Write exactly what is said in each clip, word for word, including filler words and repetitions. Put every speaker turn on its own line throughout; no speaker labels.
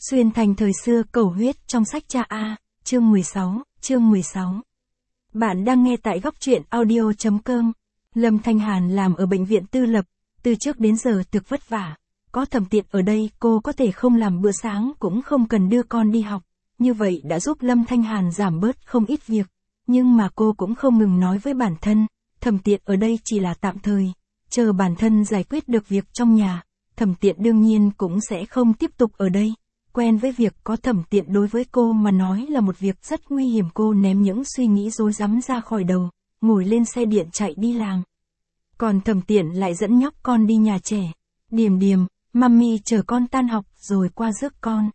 Xuyên thành thời xưa cầu huyết trong sách cha A, chương mười sáu, chương mười sáu. Bạn đang nghe tại góc truyện audio chấm com. Lâm Thanh Hàn làm ở bệnh viện tư lập, từ trước đến giờ thực vất vả. Có Thẩm Tiện ở đây cô có thể không làm bữa sáng cũng không cần đưa con đi học. Như vậy đã giúp Lâm Thanh Hàn giảm bớt không ít việc. Nhưng mà cô cũng không ngừng nói với bản thân, Thẩm Tiện ở đây chỉ là tạm thời. Chờ bản thân giải quyết được việc trong nhà, Thẩm Tiện đương nhiên cũng sẽ không tiếp tục ở đây. Quen với việc có Thẩm Tiện đối với cô mà nói là một việc rất nguy hiểm. Cô ném những suy nghĩ rối rắm ra khỏi đầu, ngồi lên xe điện chạy đi làm. Còn Thẩm Tiện lại dẫn nhóc con đi nhà trẻ. Điềm Điềm, mami chờ con tan học rồi qua rước con.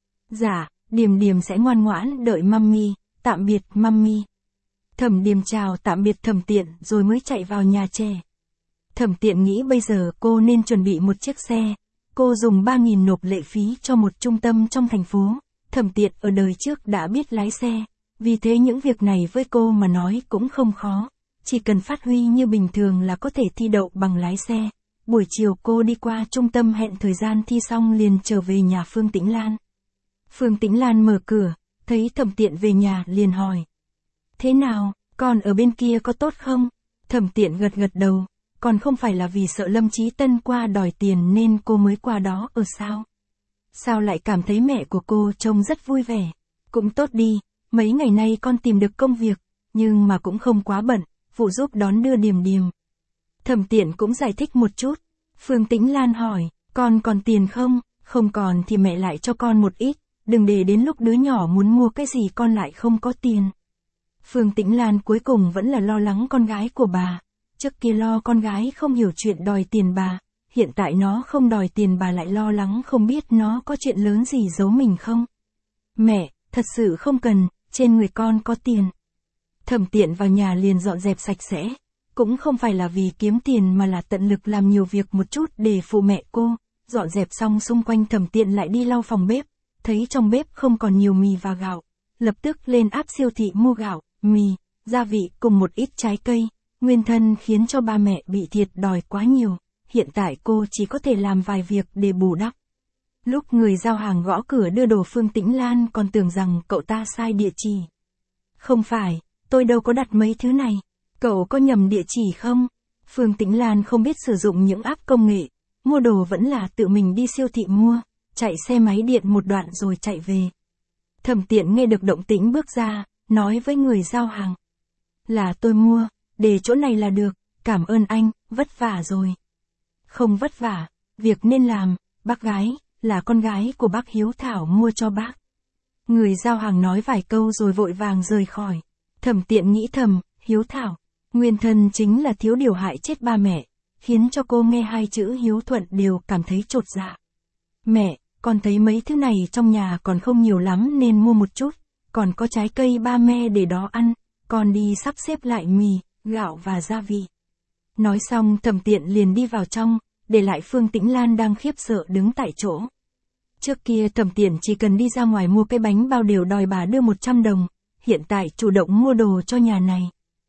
Dạ, Điềm Điềm sẽ ngoan ngoãn đợi mami, tạm biệt mami. Thẩm Điềm chào tạm biệt Thẩm Tiện rồi mới chạy vào nhà trẻ. Thẩm Tiện nghĩ bây giờ cô nên chuẩn bị một chiếc xe. Cô dùng ba nghìn nộp lệ phí cho một trung tâm trong thành phố. Thẩm Tiện ở đời trước đã biết lái xe, vì thế những việc này với cô mà nói cũng không khó. Chỉ cần phát huy như bình thường là có thể thi đậu bằng lái xe. Buổi chiều cô đi qua trung tâm hẹn thời gian thi xong liền trở về nhà Phương Tĩnh Lan. Phương Tĩnh Lan mở cửa, thấy Thẩm Tiện về nhà liền hỏi. Thế nào, con ở bên kia có tốt không? Thẩm Tiện gật gật đầu. Còn không phải là vì sợ Lâm Chí Tân qua đòi tiền nên cô mới qua đó ở sao? Sao lại cảm thấy mẹ của cô trông rất vui vẻ? Cũng tốt đi, mấy ngày nay con tìm được công việc, nhưng mà cũng không quá bận, phụ giúp đón đưa Điềm Điềm. Thẩm Tiện cũng giải thích một chút. Phương Tĩnh Lan hỏi, con còn tiền không? Không còn thì mẹ lại cho con một ít, đừng để đến lúc đứa nhỏ muốn mua cái gì con lại không có tiền. Phương Tĩnh Lan cuối cùng vẫn là lo lắng con gái của bà. Trước kia lo con gái không hiểu chuyện đòi tiền bà, hiện tại nó không đòi tiền bà lại lo lắng không biết nó có chuyện lớn gì giấu mình không. Mẹ, thật sự không cần, trên người con có tiền. Thẩm Tiện vào nhà liền dọn dẹp sạch sẽ, cũng không phải là vì kiếm tiền mà là tận lực làm nhiều việc một chút để phụ mẹ cô. Dọn dẹp xong xung quanh Thẩm Tiện lại đi lau phòng bếp, thấy trong bếp không còn nhiều mì và gạo, lập tức lên app siêu thị mua gạo, mì, gia vị cùng một ít trái cây. Nguyên thân khiến cho ba mẹ bị thiệt đòi quá nhiều, hiện tại cô chỉ có thể làm vài việc để bù đắp. Lúc người giao hàng gõ cửa đưa đồ Phương Tĩnh Lan còn tưởng rằng cậu ta sai địa chỉ. Không phải, tôi đâu có đặt mấy thứ này, cậu có nhầm địa chỉ không? Phương Tĩnh Lan không biết sử dụng những app công nghệ, mua đồ vẫn là tự mình đi siêu thị mua, chạy xe máy điện một đoạn rồi chạy về. Thẩm Tiện nghe được động tĩnh bước ra, nói với người giao hàng. Là tôi mua. Để chỗ này là được, cảm ơn anh, vất vả rồi. Không vất vả, việc nên làm, bác gái, là con gái của bác Hiếu Thảo mua cho bác. Người giao hàng nói vài câu rồi vội vàng rời khỏi. Thẩm Tiện nghĩ thầm, Hiếu Thảo, nguyên thân chính là thiếu điều hại chết ba mẹ, khiến cho cô nghe hai chữ hiếu thuận đều cảm thấy chột dạ. Mẹ, con thấy mấy thứ này trong nhà còn không nhiều lắm nên mua một chút, còn có trái cây ba me để đó ăn, con đi sắp xếp lại mì, gạo và gia vị. Nói xong Thẩm Tiện liền đi vào trong, để lại Phương Tĩnh Lan đang khiếp sợ đứng tại chỗ. Trước kia Thẩm Tiện chỉ cần đi ra ngoài mua cái bánh bao đều đòi bà đưa một trăm đồng, hiện tại chủ động mua đồ cho nhà này.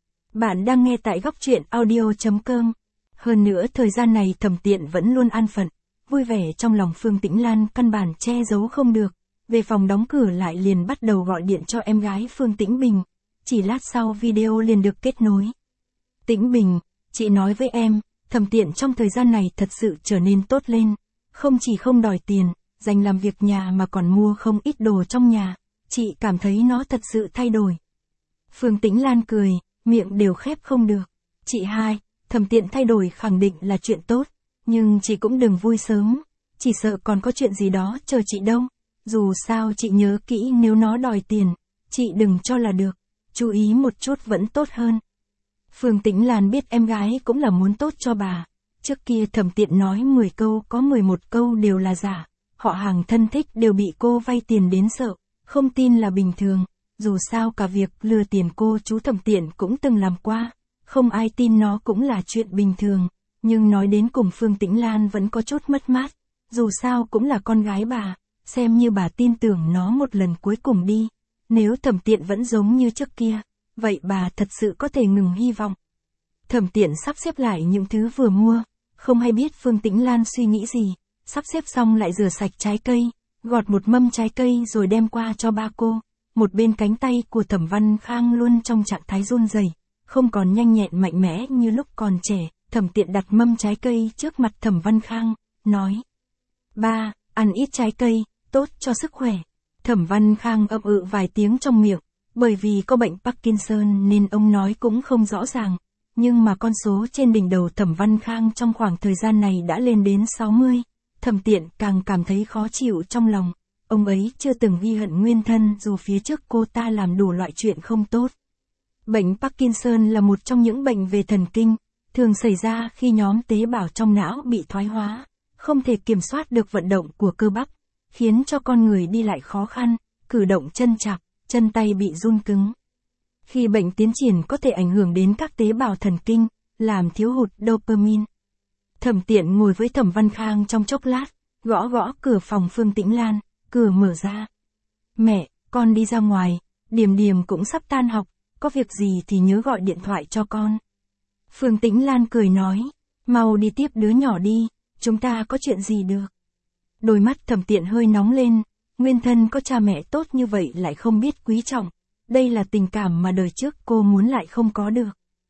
Bạn đang nghe tại góc truyện audio chấm com. Hơn nữa thời gian này Thẩm Tiện vẫn luôn an phận, vui vẻ trong lòng Phương Tĩnh Lan căn bản che giấu không được. Về phòng đóng cửa lại liền bắt đầu gọi điện cho em gái Phương Tĩnh Bình. Chỉ lát sau video liền được kết nối. Tĩnh Bình, chị nói với em, Thẩm Tiện trong thời gian này thật sự trở nên tốt lên. Không chỉ không đòi tiền, dành làm việc nhà mà còn mua không ít đồ trong nhà. Chị cảm thấy nó thật sự thay đổi. Phương Tĩnh Lan cười, miệng đều khép không được. Chị hai, Thẩm Tiện thay đổi khẳng định là chuyện tốt. Nhưng chị cũng đừng vui sớm. Chỉ sợ còn có chuyện gì đó chờ chị đâu. Dù sao chị nhớ kỹ nếu nó đòi tiền, chị đừng cho là được. Chú ý một chút vẫn tốt hơn. Phương Tĩnh Lan biết em gái cũng là muốn tốt cho bà. Trước kia Thẩm Tiện nói mười câu có mười một câu đều là giả. Họ hàng thân thích đều bị cô vay tiền đến sợ. Không tin là bình thường. Dù sao cả việc lừa tiền cô chú Thẩm Tiện cũng từng làm qua. Không ai tin nó cũng là chuyện bình thường. Nhưng nói đến cùng Phương Tĩnh Lan vẫn có chút mất mát. Dù sao cũng là con gái bà. Xem như bà tin tưởng nó một lần cuối cùng đi. Nếu Thẩm Tiện vẫn giống như trước kia, vậy bà thật sự có thể ngừng hy vọng. Thẩm Tiện sắp xếp lại những thứ vừa mua, không hay biết Phương Tĩnh Lan suy nghĩ gì, sắp xếp xong lại rửa sạch trái cây, gọt một mâm trái cây rồi đem qua cho ba cô. Một bên cánh tay của Thẩm Văn Khang luôn trong trạng thái run rẩy, không còn nhanh nhẹn mạnh mẽ như lúc còn trẻ. Thẩm Tiện đặt mâm trái cây trước mặt Thẩm Văn Khang, nói: Ba, ăn ít trái cây, tốt cho sức khỏe. Thẩm Văn Khang ậm ừ vài tiếng trong miệng, bởi vì có bệnh Parkinson nên ông nói cũng không rõ ràng. Nhưng mà con số trên đỉnh đầu Thẩm Văn Khang trong khoảng thời gian này đã lên đến sáu mươi. Thẩm Tiện càng cảm thấy khó chịu trong lòng. Ông ấy chưa từng ghi hận nguyên thân dù phía trước cô ta làm đủ loại chuyện không tốt. Bệnh Parkinson là một trong những bệnh về thần kinh, thường xảy ra khi nhóm tế bào trong não bị thoái hóa, không thể kiểm soát được vận động của cơ bắp, khiến cho con người đi lại khó khăn, cử động chân chạp, chân tay bị run cứng. Khi bệnh tiến triển có thể ảnh hưởng đến các tế bào thần kinh, làm thiếu hụt dopamine. Thẩm Tiện ngồi với Thẩm Văn Khang trong chốc lát, gõ gõ cửa phòng Phương Tĩnh Lan, cửa mở ra. Mẹ, con đi ra ngoài, Điềm Điềm cũng sắp tan học, có việc gì thì nhớ gọi điện thoại cho con. Phương Tĩnh Lan cười nói, mau đi tiếp đứa nhỏ đi, chúng ta có chuyện gì được. Đôi mắt Thẩm Tiện hơi nóng lên, nguyên thân có cha mẹ tốt như vậy lại không biết quý trọng. Đây là tình cảm mà đời trước cô muốn lại không có được.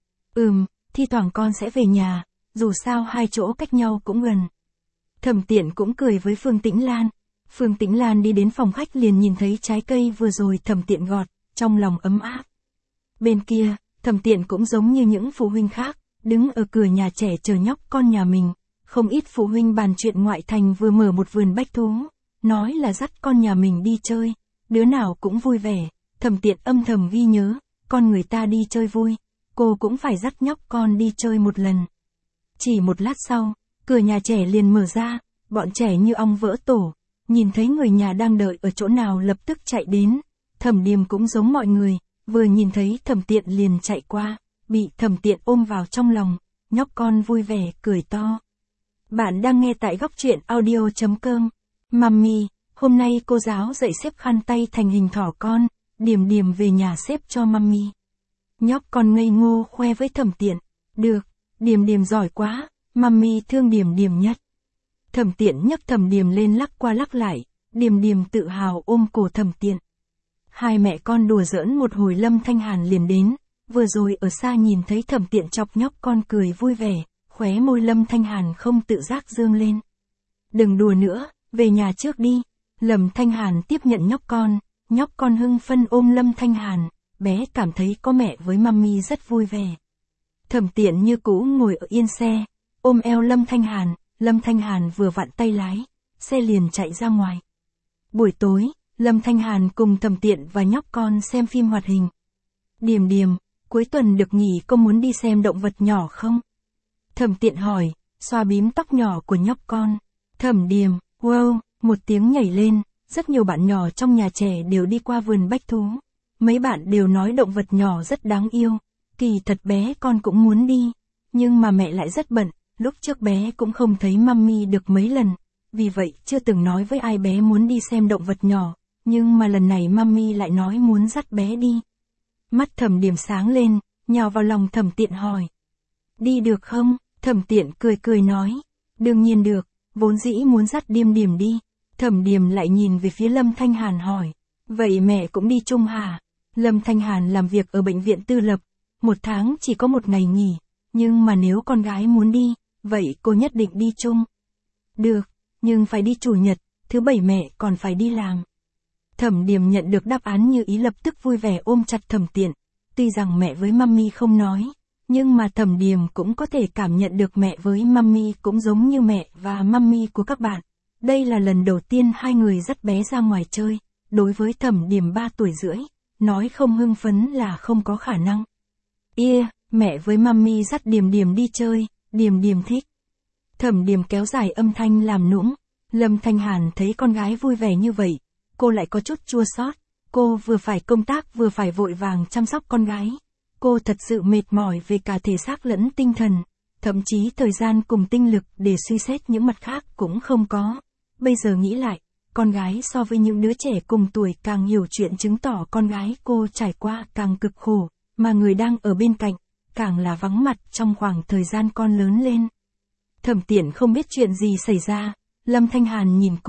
Ừm, thi thoảng con sẽ về nhà, dù sao hai chỗ cách nhau cũng gần. Thẩm Tiện cũng cười với Phương Tĩnh Lan. Phương Tĩnh Lan đi đến phòng khách liền nhìn thấy trái cây vừa rồi Thẩm Tiện gọt, trong lòng ấm áp. Bên kia, Thẩm Tiện cũng giống như những phụ huynh khác, đứng ở cửa nhà trẻ chờ nhóc con nhà mình. Không ít phụ huynh bàn chuyện ngoại thành vừa mở một vườn bách thú, nói là dắt con nhà mình đi chơi, đứa nào cũng vui vẻ. Thẩm Tiện âm thầm ghi nhớ, con người ta đi chơi vui, cô cũng phải dắt nhóc con đi chơi một lần. Chỉ một lát sau, cửa nhà trẻ liền mở ra, bọn trẻ như ong vỡ tổ, nhìn thấy người nhà đang đợi ở chỗ nào lập tức chạy đến. Thẩm Điềm cũng giống mọi người, vừa nhìn thấy Thẩm Tiện liền chạy qua, bị Thẩm Tiện ôm vào trong lòng, nhóc con vui vẻ cười to. Bạn đang nghe tại góc truyện audio chấm com. Mummy, hôm nay cô giáo dạy xếp khăn tay thành hình thỏ con. Điềm Điềm về nhà xếp cho mummy. Nhóc con ngây ngô khoe với Thẩm Tiện. Được, Điềm Điềm giỏi quá, mummy thương Điềm Điềm nhất. Thẩm Tiện nhấc Thẩm Điềm lên lắc qua lắc lại, Điềm Điềm tự hào ôm cổ Thẩm Tiện. Hai mẹ con đùa giỡn một hồi Lâm Thanh Hàn liền đến, vừa rồi ở xa nhìn thấy Thẩm Tiện chọc nhóc con cười vui vẻ, khóe môi Lâm Thanh Hàn không tự giác dương lên. Đừng đùa nữa, về nhà trước đi. Lâm Thanh Hàn tiếp nhận nhóc con. Nhóc con hưng phân ôm Lâm Thanh Hàn, bé cảm thấy có mẹ với mummy rất vui vẻ. Thẩm Tiện như cũ ngồi ở yên xe, ôm eo Lâm Thanh Hàn, Lâm Thanh Hàn vừa vặn tay lái, xe liền chạy ra ngoài. Buổi tối, Lâm Thanh Hàn cùng Thẩm Tiện và nhóc con xem phim hoạt hình. Điềm Điềm, cuối tuần được nghỉ có muốn đi xem động vật nhỏ không? Thẩm Tiện hỏi, xoa bím tóc nhỏ của nhóc con. Thẩm Điềm, wow, một tiếng nhảy lên. Rất nhiều bạn nhỏ trong nhà trẻ đều đi qua vườn bách thú. Mấy bạn đều nói động vật nhỏ rất đáng yêu. Kỳ thật bé con cũng muốn đi. Nhưng mà mẹ lại rất bận. Lúc trước bé cũng không thấy mummy được mấy lần. Vì vậy chưa từng nói với ai bé muốn đi xem động vật nhỏ. Nhưng mà lần này mummy lại nói muốn dắt bé đi. Mắt Thẩm Điềm sáng lên, nhào vào lòng Thẩm Tiện hỏi. Đi được không? Thẩm Tiện cười cười nói. Đương nhiên được, vốn dĩ muốn dắt Điềm Điềm đi. Thẩm Điềm lại nhìn về phía Lâm Thanh Hàn hỏi. Vậy mẹ cũng đi chung hả? Lâm Thanh Hàn làm việc ở bệnh viện tư lập. Một tháng chỉ có một ngày nghỉ. Nhưng mà nếu con gái muốn đi, vậy cô nhất định đi chung. Được, nhưng phải đi chủ nhật, thứ bảy mẹ còn phải đi làm. Thẩm Điềm nhận được đáp án như ý lập tức vui vẻ ôm chặt Thẩm Tiện. Tuy rằng mẹ với mummy không nói, nhưng mà Thẩm Điềm cũng có thể cảm nhận được mẹ với mummy cũng giống như mẹ và mummy của các bạn. Đây là lần đầu tiên hai người dắt bé ra ngoài chơi, đối với Thẩm Điềm ba tuổi rưỡi, nói không hưng phấn là không có khả năng. Yeah, mẹ với mummy dắt Điềm Điềm đi chơi, Điềm Điềm thích. Thẩm Điềm kéo dài âm thanh làm nũng, Lâm Thanh Hàn thấy con gái vui vẻ như vậy, cô lại có chút chua xót, cô vừa phải công tác vừa phải vội vàng chăm sóc con gái. Cô thật sự mệt mỏi về cả thể xác lẫn tinh thần, thậm chí thời gian cùng tinh lực để suy xét những mặt khác cũng không có. Bây giờ nghĩ lại, con gái so với những đứa trẻ cùng tuổi càng hiểu chuyện chứng tỏ con gái cô trải qua càng cực khổ, mà người đang ở bên cạnh, càng là vắng mặt trong khoảng thời gian con lớn lên. Thẩm Tiện không biết chuyện gì xảy ra, Lâm Thanh Hàn nhìn cô,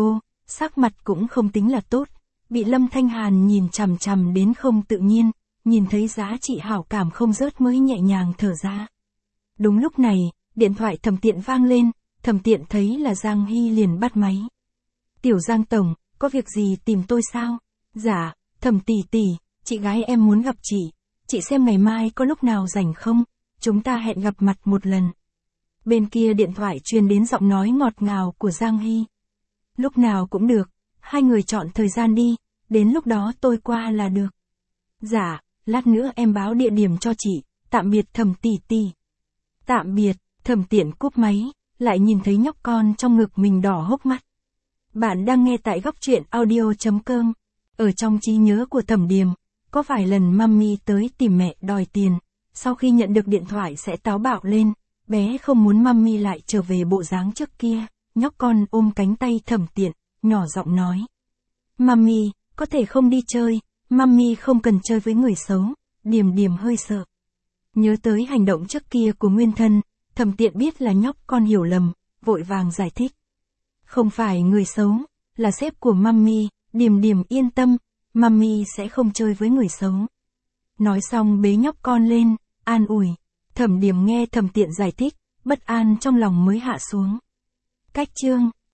sắc mặt cũng không tính là tốt, bị Lâm Thanh Hàn nhìn chằm chằm đến không tự nhiên, nhìn thấy giá trị hảo cảm không rớt mới nhẹ nhàng thở ra. Đúng lúc này, điện thoại Thẩm Tiện vang lên, Thẩm Tiện thấy là Giang Hy liền bắt máy. Tiểu Giang Tổng, có việc gì tìm tôi sao? Dạ, Thẩm tỷ tỷ, chị gái em muốn gặp chị, chị xem ngày mai có lúc nào rảnh không, chúng ta hẹn gặp mặt một lần. Bên kia điện thoại truyền đến giọng nói ngọt ngào của Giang Hy. Lúc nào cũng được, hai người chọn thời gian đi, đến lúc đó tôi qua là được. Dạ, lát nữa em báo địa điểm cho chị, tạm biệt Thẩm tỷ tỷ. Tạm biệt, Thẩm Tiện cúp máy, lại nhìn thấy nhóc con trong ngực mình đỏ hốc mắt. Bạn đang nghe tại góc truyện audio chấm com. Ở trong trí nhớ của Thẩm Điềm, có vài lần mami tới tìm mẹ đòi tiền, sau khi nhận được điện thoại sẽ táo bạo lên, bé không muốn mami lại trở về bộ dáng trước kia, nhóc con ôm cánh tay Thẩm Tiện, nhỏ giọng nói. Mami, có thể không đi chơi, mami không cần chơi với người xấu, Điềm Điềm hơi sợ. Nhớ tới hành động trước kia của nguyên thân, Thẩm Tiện biết là nhóc con hiểu lầm, vội vàng giải thích. Không phải người xấu, là sếp của mami, Điềm Điềm yên tâm, mami sẽ không chơi với người xấu. Nói xong bế nhóc con lên, an ủi. Thẩm Điềm nghe Thẩm Tiện giải thích, bất an trong lòng mới hạ xuống. Cách chương